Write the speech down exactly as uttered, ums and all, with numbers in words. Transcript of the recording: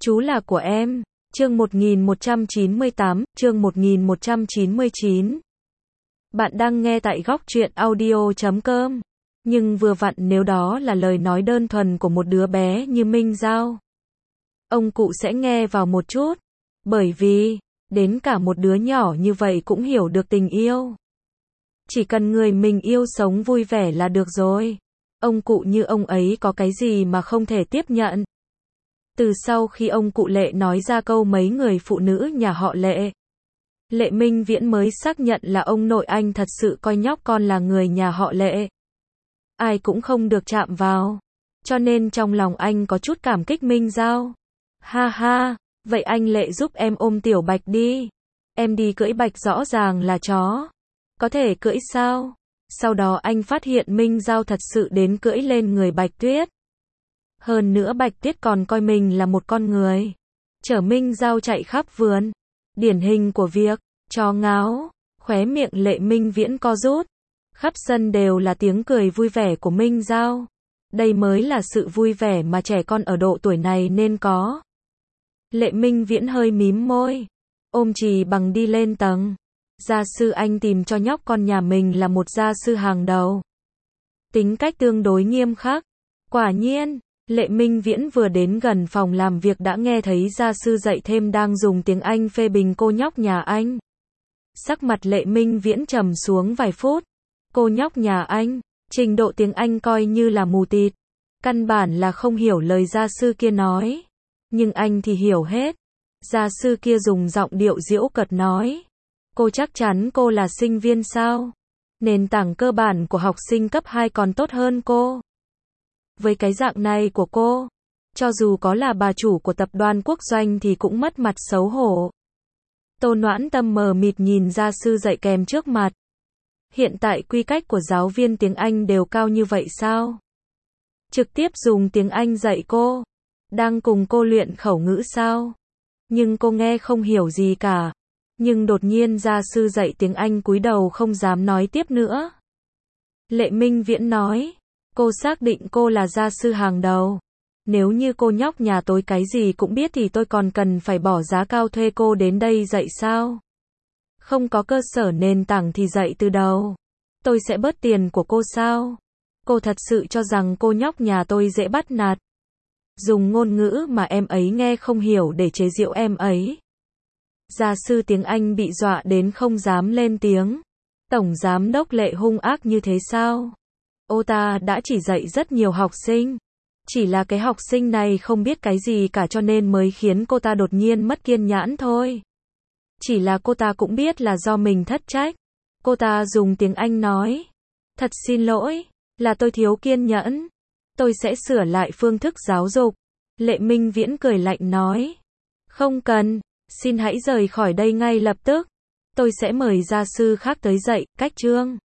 Chú là của em. Chương một nghìn một trăm chín mươi tám, chương một nghìn một trăm chín mươi chín. Bạn đang nghe tại góc truyện audio chấm com. Nhưng vừa vặn nếu đó là lời nói đơn thuần của một đứa bé như Minh Giao, ông cụ sẽ nghe vào một chút. Bởi vì, đến cả một đứa nhỏ như vậy cũng hiểu được tình yêu. Chỉ cần người mình yêu sống vui vẻ là được rồi. Ông cụ như ông ấy có cái gì mà không thể tiếp nhận. Từ sau khi ông cụ Lệ nói ra câu mấy người phụ nữ nhà họ Lệ, Lệ Minh Viễn mới xác nhận là ông nội anh thật sự coi nhóc con là người nhà họ Lệ. Ai cũng không được chạm vào. Cho nên trong lòng anh có chút cảm kích Minh Giao. Ha ha, vậy anh Lệ giúp em ôm Tiểu Bạch đi. Em đi cưỡi Bạch rõ ràng là chó. Có thể cưỡi sao? Sau đó anh phát hiện Minh Giao thật sự đến cưỡi lên người Bạch Tuyết. Hơn nữa Bạch Tuyết còn coi mình là một con người. Chở Minh Giao chạy khắp vườn. Điển hình của việc chó ngáo. Khóe miệng Lệ Minh Viễn co rút. Khắp sân đều là tiếng cười vui vẻ của Minh Giao. Đây mới là sự vui vẻ mà trẻ con ở độ tuổi này nên có. Lệ Minh Viễn hơi mím môi. Ôm Trì Bằng đi lên tầng. Gia sư anh tìm cho nhóc con nhà mình là một gia sư hàng đầu. Tính cách tương đối nghiêm khắc. Quả nhiên, Lệ Minh Viễn vừa đến gần phòng làm việc đã nghe thấy gia sư dạy thêm đang dùng tiếng Anh phê bình cô nhóc nhà anh. Sắc mặt Lệ Minh Viễn trầm xuống vài phút. Cô nhóc nhà anh, trình độ tiếng Anh coi như là mù tịt. Căn bản là không hiểu lời gia sư kia nói. Nhưng anh thì hiểu hết. Gia sư kia dùng giọng điệu giễu cợt nói. Cô chắc chắn cô là sinh viên sao? Nền tảng cơ bản của học sinh cấp hai còn tốt hơn cô. Với cái dạng này của cô, cho dù có là bà chủ của tập đoàn quốc doanh thì cũng mất mặt xấu hổ. Tô Noãn Tâm mờ mịt nhìn gia sư dạy kèm trước mặt. Hiện tại quy cách của giáo viên tiếng Anh đều cao như vậy sao? Trực tiếp dùng tiếng Anh dạy cô. Đang cùng cô luyện khẩu ngữ sao? Nhưng cô nghe không hiểu gì cả. Nhưng đột nhiên gia sư dạy tiếng Anh cúi đầu không dám nói tiếp nữa. Lệ Minh Viễn nói. Cô xác định cô là gia sư hàng đầu. Nếu như cô nhóc nhà tôi cái gì cũng biết thì tôi còn cần phải bỏ giá cao thuê cô đến đây dạy sao? Không có cơ sở nền tảng thì dạy từ đầu. Tôi sẽ bớt tiền của cô sao? Cô thật sự cho rằng cô nhóc nhà tôi dễ bắt nạt. Dùng ngôn ngữ mà em ấy nghe không hiểu để chế giễu em ấy. Gia sư tiếng Anh bị dọa đến không dám lên tiếng. Tổng giám đốc Lệ hung ác như thế sao? Ô ta đã chỉ dạy rất nhiều học sinh. Chỉ là cái học sinh này không biết cái gì cả cho nên mới khiến cô ta đột nhiên mất kiên nhẫn thôi. Chỉ là cô ta cũng biết là do mình thất trách. Cô ta dùng tiếng Anh nói. Thật xin lỗi, là tôi thiếu kiên nhẫn. Tôi sẽ sửa lại phương thức giáo dục. Lệ Minh Viễn cười lạnh nói. Không cần, xin hãy rời khỏi đây ngay lập tức. Tôi sẽ mời gia sư khác tới dạy, cách chương.